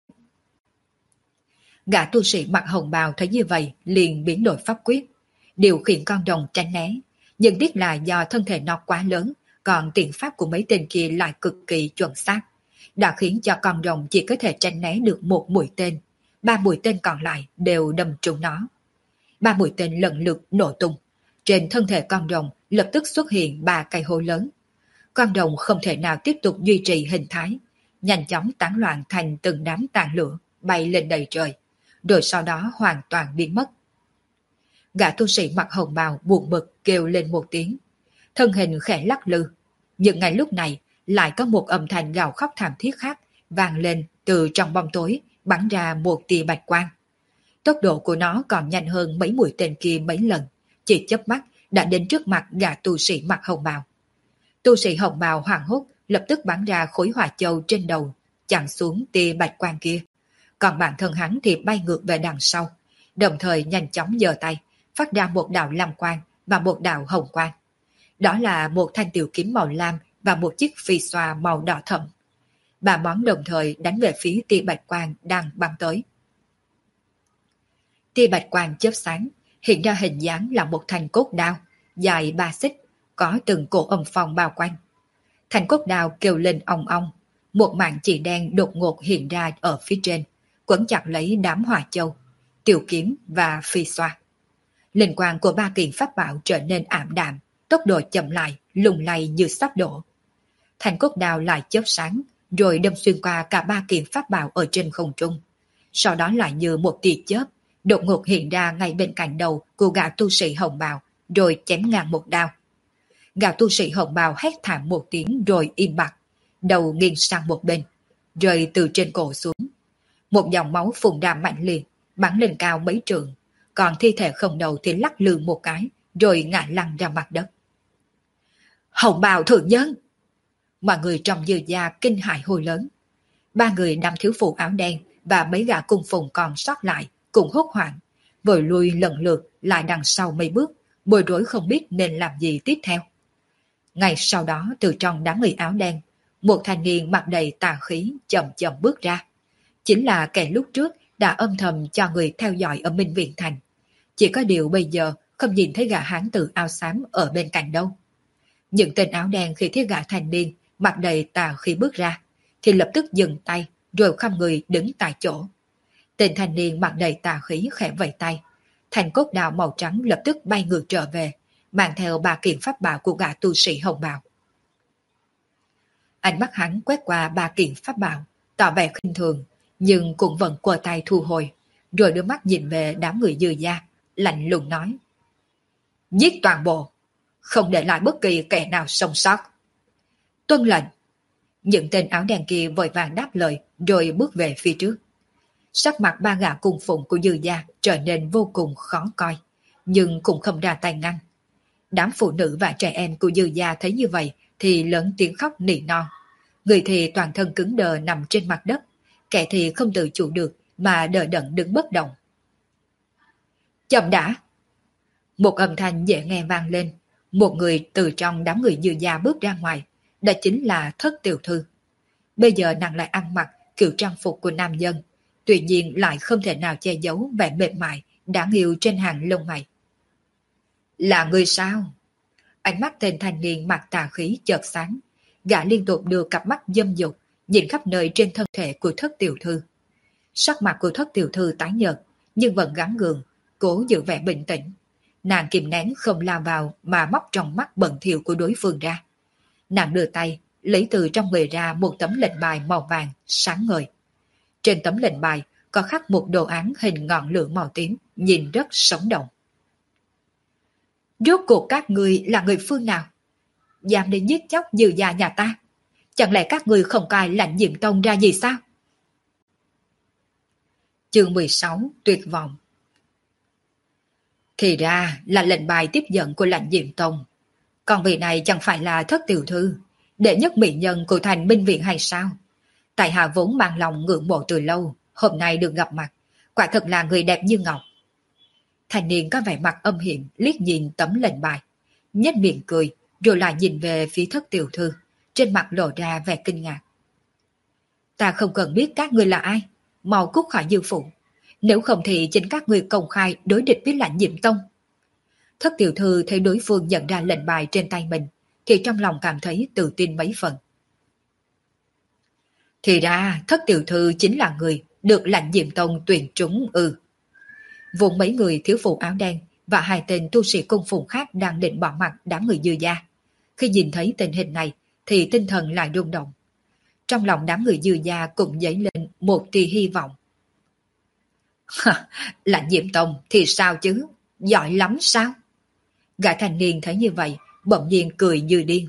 Gã tu sĩ mặc hồng bào thấy như vậy liền biến đổi pháp quyết, điều khiển con rồng tránh né, nhưng tiếc là do thân thể nó quá lớn, còn tiện pháp của mấy tên kia lại cực kỳ chuẩn xác, đã khiến cho con rồng chỉ có thể tránh né được một mũi tên, 3 mũi tên còn lại đều đâm trúng nó. 3 mũi tên lần lượt nổ tung, trên thân thể con rồng lập tức xuất hiện 3 cây hố lớn. Con rồng không thể nào tiếp tục duy trì hình thái, nhanh chóng tán loạn thành từng đám tàn lửa bay lên đầy trời, rồi sau đó hoàn toàn biến mất. Gã tu sĩ mặc hồng bào buồn bực kêu lên một tiếng, thân hình khẽ lắc lư, nhưng ngay lúc này lại có một âm thanh gào khóc thảm thiết khác vang lên từ trong bóng tối, bắn ra một tia bạch quang. Tốc độ của nó còn nhanh hơn mấy mũi tên kia mấy lần, chỉ chớp mắt đã đến trước mặt gã tu sĩ mặc hồng bào. Tu sĩ hồng bào hoảng hốt lập tức bắn ra khối hỏa châu trên đầu, chặn xuống tia bạch quang kia. Còn bản thân hắn thì bay ngược về đằng sau, đồng thời nhanh chóng giơ tay, phát ra một đạo lam quang và một đạo hồng quang. Đó là một thanh tiểu kiếm màu lam và một chiếc phi xoa màu đỏ thẫm. 3 món đồng thời đánh về phía tia bạch quang đang bắn tới. Tia bạch quang chớp sáng, hiện ra hình dáng là một thanh cốt đao, dài 3 xích, có từng cổ âm phong bao quanh. Thanh cốt đao kêu lên ong ong, một mảng chỉ đen đột ngột hiện ra ở phía trên, quấn chặt lấy đám hỏa châu, tiểu kiếm và phi xoa. Linh quang của 3 kiện pháp bảo trở nên ảm đạm, tốc độ chậm lại, lung lay như sắp đổ. Thanh cốt đao lại chớp sáng, rồi đâm xuyên qua cả 3 kiện pháp bảo ở trên không trung. Sau đó lại như một tia chớp, đột ngột hiện ra ngay bên cạnh đầu của gã tu sĩ hồng bào, rồi chém ngang một đao. Gã tu sĩ hồng bào hét thảm một tiếng rồi im bặt, đầu nghiêng sang một bên, rơi từ trên cổ xuống. Một dòng máu phun ra mạnh liệt, bắn lên cao mấy trượng, còn thi thể không đầu thì lắc lư một cái, rồi ngã lăn ra mặt đất. Hồng bào thượng nhân! Mọi người trong dư gia kinh hãi hô lớn. 3 người đám thiếu phụ áo đen và mấy gã cung phụng còn sót lại cũng hốt hoảng, vội lui lần lượt lại đằng sau mấy bước, bối rối không biết nên làm gì tiếp theo. Ngay sau đó từ trong đám người áo đen, một thanh niên mặt đầy tà khí chậm chậm bước ra. Chính là kẻ lúc trước đã âm thầm cho người theo dõi ở Minh Viện Thành. Chỉ có điều bây giờ không nhìn thấy gã hán tử áo xám ở bên cạnh đâu. Những tên áo đen khi thấy gã thanh niên mặt đầy tà khí bước ra, thì lập tức dừng tay rồi khom người đứng tại chỗ. Tên thanh niên mặt đầy tà khí khẽ vẫy tay, thanh cốt đao màu trắng lập tức bay ngược trở về, mang theo 3 kiện pháp bảo của gã tu sĩ hồng bào. Ánh mắt hắn quét qua 3 kiện pháp bảo, tỏ vẻ khinh thường, nhưng cũng vẫn quờ tay thu hồi, rồi đưa mắt nhìn về đám người dư gia, lạnh lùng nói: Giết toàn bộ, không để lại bất kỳ kẻ nào sống sót. Tuân lệnh. Những tên áo đen kia vội vàng đáp lời rồi bước về phía trước. Sắc mặt 3 gã cung phụng của dư gia trở nên vô cùng khó coi, nhưng cũng không ra tay ngăn. Đám phụ nữ và trẻ em của dư gia thấy như vậy thì lớn tiếng khóc nỉ non. Người thì toàn thân cứng đờ nằm trên mặt đất, kẻ thì không tự chủ được mà đờ đẫn đứng bất động. Chậm đã! Một âm thanh dễ nghe vang lên, một người từ trong đám người dư gia bước ra ngoài, đó chính là Thất tiểu thư. Bây giờ nàng lại ăn mặc kiểu trang phục của nam nhân, tuy nhiên lại không thể nào che giấu vẻ mềm mại, đáng yêu trên hàng lông mày. Là người sao? Ánh mắt tên thanh niên mặc tà khí chợt sáng, gã liên tục đưa cặp mắt dâm dục, nhìn khắp nơi trên thân thể của Thất tiểu thư. Sắc mặt của Thất tiểu thư tái nhợt, nhưng vẫn gắng gượng, cố giữ vẻ bình tĩnh. Nàng kìm nén không lao vào mà móc trong mắt bẩn thỉu của đối phương ra. Nàng đưa tay, lấy từ trong người ra một tấm lệnh bài màu vàng, sáng ngời. Trên tấm lệnh bài có khắc một đồ án hình ngọn lửa màu tím, nhìn rất sống động. Rốt cuộc các người là người phương nào? dám đến giết chóc Dư gia nhà ta. Chẳng lẽ các người không coi Lãnh Diệm Tông ra gì sao? Chương 16 Tuyệt vọng. Thì ra là lệnh bài tiếp dẫn của Lãnh Diệm Tông. Còn vị này chẳng phải là Thất tiểu thư, đệ nhất mỹ nhân của thành binh viện hay sao? Tại hạ vốn mang lòng ngưỡng mộ từ lâu, hôm nay được gặp mặt, quả thật là người đẹp như ngọc. Thanh niên có vẻ mặt âm hiểm liếc nhìn tấm lệnh bài, nhếch miệng cười, rồi lại nhìn về phía Thất tiểu thư, trên mặt lộ ra vẻ kinh ngạc. Ta không cần biết các ngươi là ai, mau cút khỏi Dư phủ, nếu không thì chính các ngươi công khai đối địch với Lãnh Diệm Tông. Thất tiểu thư thấy đối phương nhận ra lệnh bài trên tay mình, thì trong lòng cảm thấy tự tin mấy phần. Thì ra Thất tiểu thư chính là người được Lãnh Diệm Tông tuyển trúng ư? Vốn mấy người thiếu phụ áo đen và hai tên tu sĩ cung phụng khác đang định bỏ mặt đám người Dư gia. Khi nhìn thấy tình hình này thì tinh thần lại rung động. Trong lòng đám người Dư gia cũng dấy lên một tia hy vọng. Lãnh Diệm Tông thì sao chứ? Giỏi lắm sao? Gã thanh niên thấy như vậy, bỗng nhiên cười như điên.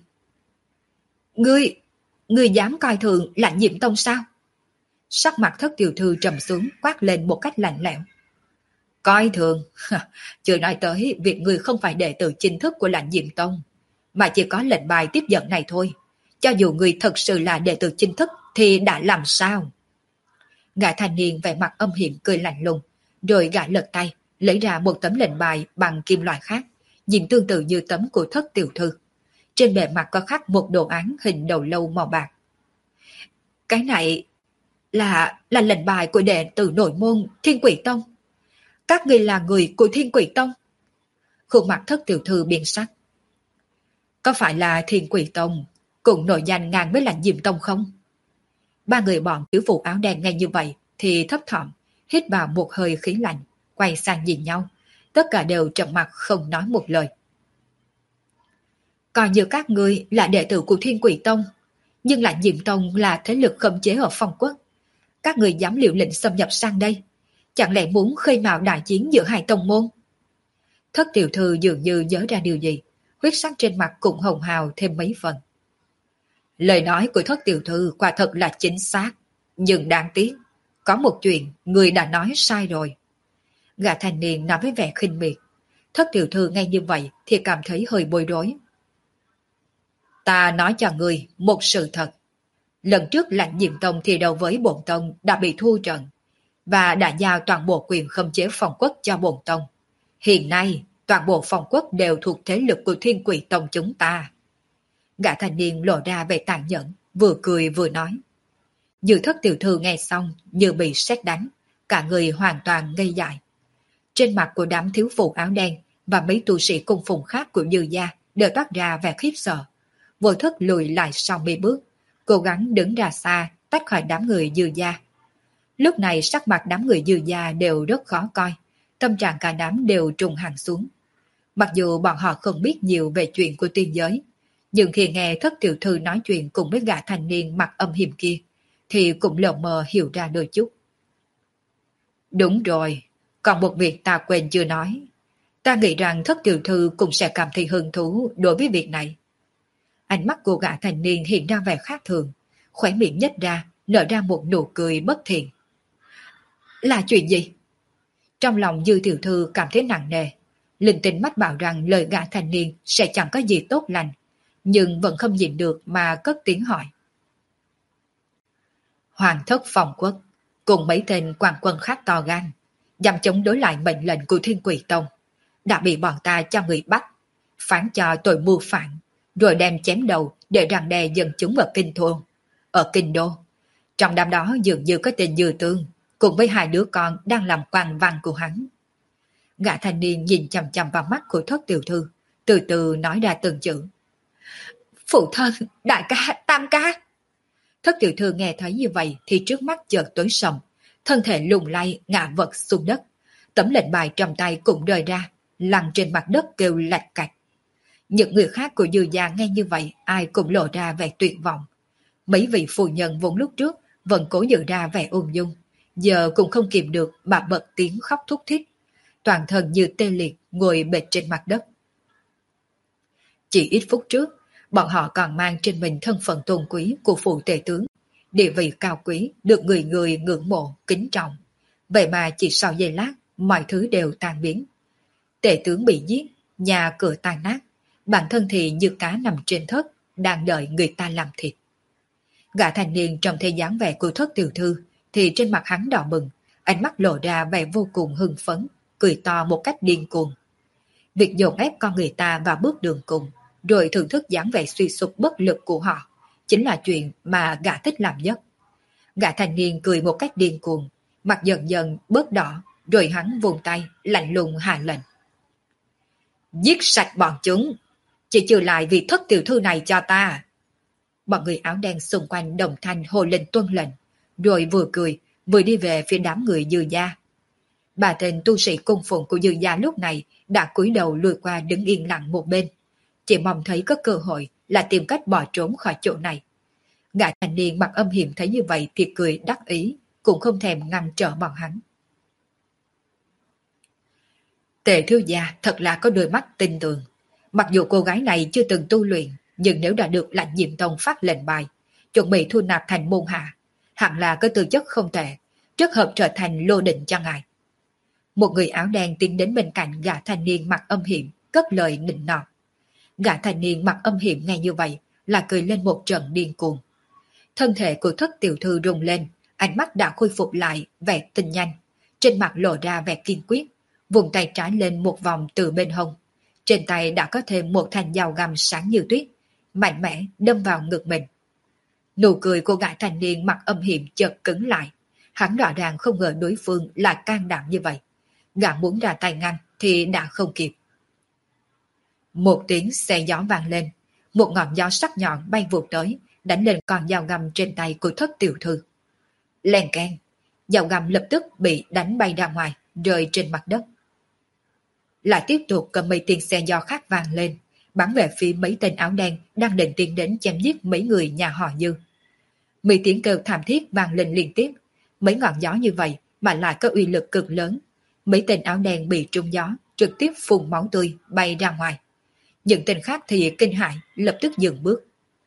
Ngươi dám coi thường Lãnh Diệm Tông sao? Sắc mặt Thất tiểu thư trầm xuống, quát lên một cách lạnh lẽo. Coi thường? Chưa nói tới việc ngươi không phải đệ tử chính thức của Lãnh Diệm Tông, mà chỉ có lệnh bài tiếp dẫn này thôi. Cho dù ngươi thật sự là đệ tử chính thức thì đã làm sao? Gã thanh niên vẻ mặt âm hiểm cười lạnh lùng, rồi gã lật tay, lấy ra một tấm lệnh bài bằng kim loại khác, nhìn tương tự như tấm của Thất tiểu thư. Trên bề mặt có khắc một đồ án hình đầu lâu màu bạc. Cái này là lệnh bài của đệ tử nội môn Thiên Quỷ Tông. Các ngươi là người của Thiên Quỷ Tông? Khuôn mặt Thất tiểu thư biến sắc. Có phải là Thiên Quỷ Tông cùng nổi danh ngang với Lãnh Diệm Tông không? Ba người bọn thiếu phụ áo đen nghe như vậy thì thấp thỏm, hít vào một hơi khí lạnh, quay sang nhìn nhau. Tất cả đều trầm mặc không nói một lời. Coi như các ngươi là đệ tử của Thiên Quỷ Tông, nhưng Lãnh Diệm Tông là thế lực khống chế ở Phong Quốc. Các người dám liều lĩnh xâm nhập sang đây, chẳng lẽ muốn khơi mào đại chiến giữa hai tông môn? Thất tiểu thư dường như nhớ ra điều gì, huyết sắc trên mặt cũng hồng hào thêm mấy phần. Lời nói của Thất tiểu thư quả thật là chính xác, nhưng đáng tiếc, có một chuyện người đã nói sai rồi. Gã thanh niên nói với vẻ khinh miệt. Thất tiểu thư nghe như vậy thì cảm thấy hơi bối rối. Ta nói cho ngươi một sự thật. Lần trước Lãnh Diệm Tông thi đấu với bổn tông đã bị thua trận và đã giao toàn bộ quyền khống chế Phong Quốc cho bổn tông. Hiện nay, toàn bộ Phong Quốc đều thuộc thế lực của Thiên Quỷ Tông chúng ta. Gã thanh niên lộ ra vẻ tàn nhẫn, vừa cười vừa nói. Dư Thất tiểu thư nghe xong như bị sét đánh, cả người hoàn toàn ngây dại. Trên mặt của đám thiếu phụ áo đen và mấy tu sĩ cung phụng khác của Dư gia đều toát ra vẻ khiếp sợ. Vô Thức lùi lại sau mấy bước, cố gắng đứng ra xa, tách khỏi đám người Dư gia. Lúc này sắc mặt đám người Dư gia đều rất khó coi, tâm trạng cả đám đều trùng hẳn xuống. Mặc dù bọn họ không biết nhiều về chuyện của tiên giới, nhưng khi nghe Thất tiểu thư nói chuyện cùng với gã thanh niên mặt âm hiểm kia, thì cũng lờ mờ hiểu ra đôi chút. Đúng rồi, còn một việc ta quên chưa nói. Ta nghĩ rằng Thất tiểu thư cũng sẽ cảm thấy hứng thú đối với việc này. Ánh mắt của gã thanh niên hiện ra vẻ khác thường, khóe miệng nhếch ra, nở ra một nụ cười bất thiện. Là chuyện gì? Trong lòng Dư tiểu thư cảm thấy nặng nề. Linh tinh mắt bảo rằng lời gã thanh niên sẽ chẳng có gì tốt lành, nhưng vẫn không nhịn được mà cất tiếng hỏi. Hoàng thất Phong Quốc cùng mấy tên quan quân khác to gan, dám chống đối lại mệnh lệnh của Thiên Quỷ Tông, đã bị bọn ta cho người bắt, phán cho tội mưu phản, rồi đem chém đầu để răn đe dân chúng ở Kinh Thôn, ở Kinh Đô. Trong đám đó dường như có tên Dư Tương, cùng với hai đứa con đang làm quan văn của hắn. Gã thanh niên nhìn chằm chằm vào mắt của Thất tiểu thư, từ từ nói ra từng chữ. Phụ thân, đại ca, tam ca. Thất tiểu thư nghe thấy như vậy thì trước mắt chợt tối sầm, thân thể lung lay ngã vật xuống đất. Tấm lệnh bài trong tay cũng rơi ra, lăn trên mặt đất kêu lạch cạch. Những người khác của Dư gia nghe như vậy ai cũng lộ ra vẻ tuyệt vọng. Mấy vị phu nhân vốn lúc trước vẫn cố giữ ra vẻ ung dung, giờ cũng không kìm được mà bật tiếng khóc thút thít, toàn thân như tê liệt ngồi bệt trên mặt đất. Chỉ ít phút trước, Bọn họ còn mang trên mình thân phận tôn quý của phụ tể tướng, địa vị cao quý được người người ngưỡng mộ, kính trọng. Vậy mà chỉ sau giây lát, mọi thứ đều tan biến. Tể tướng bị giết, nhà cửa tan nát, bản thân thì như cá nằm trên thớt, đang đợi người ta làm thịt. Gã thanh niên trong thế dáng vẻ của Thất tiểu thư thì trên mặt hắn đỏ bừng, ánh mắt lộ ra vẻ vô cùng hưng phấn, cười to một cách điên cuồng. Việc dồn ép con người ta vào bước đường cùng, rồi thưởng thức dáng vẻ suy sụp bất lực của họ, chính là chuyện mà gã thích làm nhất. Gã thanh niên cười một cách điên cuồng, mặt dần dần bớt đỏ, rồi hắn vùng tay, lạnh lùng hạ lệnh. Giết sạch bọn chúng, chỉ trừ lại vị Thất tiểu thư này cho ta. Bọn người áo đen xung quanh đồng thanh hô lên tuân lệnh, rồi vừa cười, vừa đi về phía đám người Dư gia. Bà tên tu sĩ cung phụng của Dư gia lúc này đã cúi đầu lùi qua đứng yên lặng một bên, chỉ mong thấy có cơ hội là tìm cách bỏ trốn khỏi chỗ này. Gã thanh niên mặt âm hiểm thấy như vậy thì cười đắc ý, cũng không thèm ngăn trở bọn hắn. Tề thiếu gia thật là có đôi mắt tinh tường. Mặc dù cô gái này chưa từng tu luyện, nhưng nếu đã được Lãnh Diệm Tông phát lệnh bài, chuẩn bị thu nạp thành môn hạ, hẳn là có tư chất không tệ, rất hợp trở thành lô định cho ngài. Một người áo đen tiến đến bên cạnh gã thanh niên mặt âm hiểm, cất lời nịnh nọt. Gã thanh niên mặt âm hiểm nghe như vậy là cười lên một trận điên cuồng. Thân thể của Thất tiểu thư rung lên, ánh mắt đã khôi phục lại vẻ tinh nhanh, trên mặt lộ ra vẻ kiên quyết, vùng tay trái lên một vòng từ bên hông. Trên tay đã có thêm một thanh dao găm sáng như tuyết, mạnh mẽ đâm vào ngực mình. Nụ cười của gã thanh niên mặt âm hiểm chợt cứng lại, hắn rõ ràng không ngờ đối phương lại can đảm như vậy. Gã muốn ra tay ngăn thì đã không kịp. Một tiếng xe gió vang lên, một ngọn gió sắc nhọn bay vụt tới, đánh lên con dao găm trên tay của Thất tiểu thư. Lèn keng, dao găm lập tức bị đánh bay ra ngoài, rơi trên mặt đất. Lại tiếp tục cầm mấy tiếng xe gió khác vang lên, bắn về phía mấy tên áo đen đang định tiến đến chém giết mấy người nhà họ Dư. Mấy tiếng kêu thảm thiết vang lên liên tiếp, mấy ngọn gió như vậy mà lại có uy lực cực lớn. Mấy tên áo đen bị trúng gió, trực tiếp phun máu tươi bay ra ngoài. Những tên khác thì kinh hãi, lập tức dừng bước.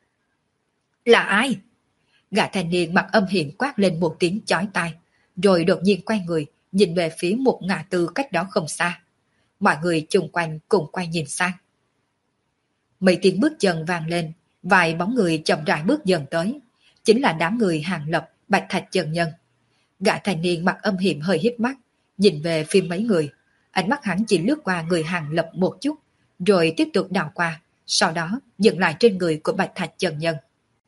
Là ai? Gã thanh niên mặt âm hiểm quát lên một tiếng chói tai, rồi đột nhiên quay người, nhìn về phía một ngã tư cách đó không xa. Mọi người chung quanh cùng quay nhìn sang. Mấy tiếng bước chân vang lên, vài bóng người chậm rãi bước dần tới. Chính là đám người Hàng Lập, Bạch Thạch chân nhân. Gã thanh niên mặt âm hiểm hơi híp mắt, nhìn về phía mấy người. Ánh mắt hắn chỉ lướt qua người Hàng Lập một chút, rồi tiếp tục đảo qua, sau đó dừng lại trên người của Bạch Thạch chân nhân.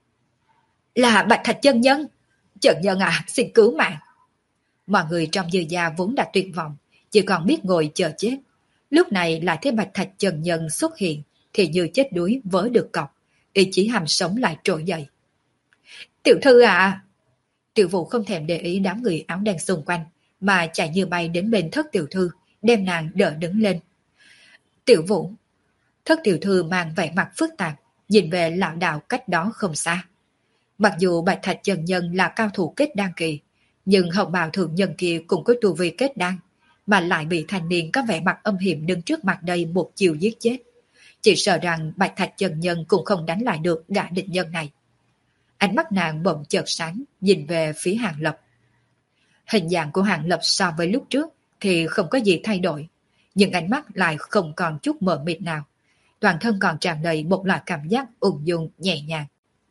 Là Bạch Thạch chân nhân! Chân nhân à, xin cứu mạng! Mọi người trong Dư gia vốn đã tuyệt vọng, chỉ còn biết ngồi chờ chết. Lúc này lại thấy Bạch Thạch chân nhân xuất hiện, thì như chết đuối vớ được cọc, ý chí hàm sống lại trỗi dậy. Tiểu thư à! Tiểu Vũ không thèm để ý đám người áo đen xung quanh, mà chạy như bay đến bên Thất tiểu thư, đem nàng đỡ đứng lên. Tiểu Vũ! Thất tiểu thư mang vẻ mặt phức tạp, nhìn về lão đạo cách đó không xa. Mặc dù Bạch Thạch chân nhân là cao thủ kết đan kỳ, nhưng hồng bào thượng nhân kia cũng có tu vi kết đan, mà lại bị thanh niên có vẻ mặt âm hiểm đứng trước mặt đây một chiều giết chết. Chỉ sợ rằng Bạch Thạch chân nhân cũng không đánh lại được gã địch nhân này. Ánh mắt nàng bỗng chợt sáng, nhìn về phía Hàng Lập. Hình dạng của Hàng Lập so với lúc trước thì không có gì thay đổi, nhưng ánh mắt lại không còn chút mờ mịt nào. Toàn thân còn tràn đầy một loại cảm giác ung dung nhẹ nhàng.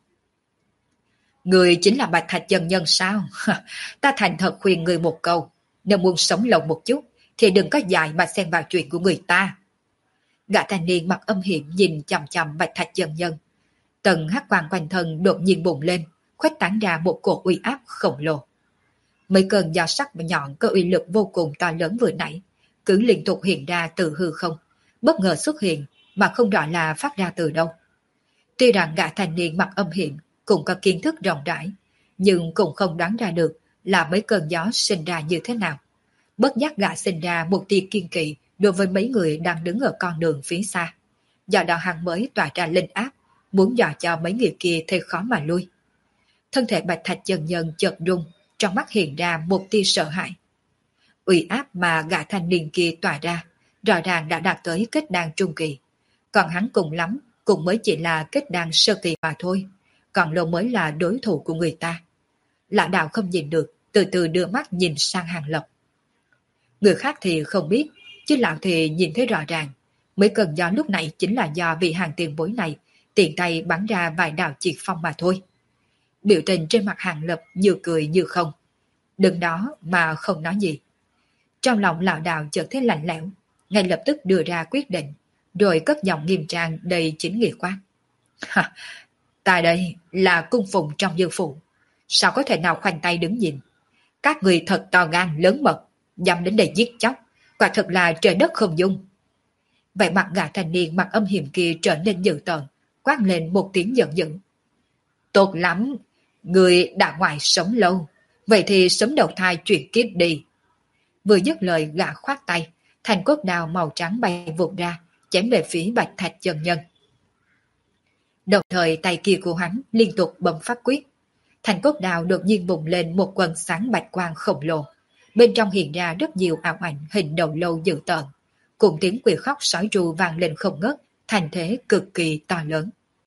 Người chính là Bạch Thạch chân nhân sao? Ta thành thật khuyên người một câu, nếu muốn sống lâu một chút thì đừng có dại mà xen vào chuyện của người ta. Gã thanh niên mặt âm hiểm nhìn chằm chằm Bạch Thạch chân nhân. Tầng hắc quang quanh thân đột nhiên bùng lên, khuếch tán ra một cổ uy áp khổng lồ. Mấy cơn gió sắc nhọn có uy lực vô cùng to lớn vừa nãy, cứ liên tục hiện ra từ hư không, bất ngờ xuất hiện mà không rõ là phát ra từ đâu. Tuy rằng gã thanh niên mặt âm hiểm cũng có kiến thức rộng rãi, nhưng cũng không đoán ra được là mấy cơn gió sinh ra như thế nào. Bất giác gã sinh ra một tia kiên kỵ đối với mấy người đang đứng ở con đường phía xa. Do đó hắn mới tỏa ra linh áp, muốn dọa cho mấy người kia thấy khó mà lui. Thân thể Bạch Thạch chân nhân chợt rung, trong mắt hiện ra một tia sợ hãi. Uy áp mà gã thanh niên kia tỏa ra, rõ ràng đã đạt tới kết đan trung kỳ, còn hắn cùng lắm cũng mới chỉ là kết đan sơ kỳ mà thôi, còn lâu mới là đối thủ của người ta. Lão đạo không nhìn được, từ từ đưa mắt nhìn sang Hàng Lập. Người khác thì không biết, chứ lão thì nhìn thấy rõ ràng. Mấy cơn gió lúc này chính là do vị hàng tiền bối này tiện tay bắn ra vài đạo triệt phong mà thôi. Biểu tình trên mặt Hàng Lập như cười như không. Đứng đó mà không nói gì. Trong lòng lão đạo chợt thấy lạnh lẽo, ngay lập tức đưa ra quyết định, rồi cất giọng nghiêm trang đầy chính nghĩa quát. Ta đây là cung phụng trong dương phủ, sao có thể nào khoanh tay đứng nhìn? Các người thật to gan lớn mật, dám đến đây giết chóc, quả thật là trời đất không dung. Vậy mặt gã thanh niên mặt âm hiểm kia trở nên dữ tợn, quát lên một tiếng giận dữ. Tốt lắm, người đã ngoài sống lâu, vậy thì sớm đầu thai chuyển kiếp đi. Vừa dứt lời gã khoát tay, thành cốt đào màu trắng bay vụt ra, chém về phía Bạch Thạch chân nhân. Đồng thời tay kia của hắn liên tục bấm pháp quyết. Thành cốt đào đột nhiên bùng lên một quần sáng bạch quang khổng lồ. Bên trong hiện ra rất nhiều ảo ảnh hình đầu lâu dữ tợn. Cùng tiếng quỷ khóc sói tru vang lên không ngớt, thành thế cực kỳ to lớn.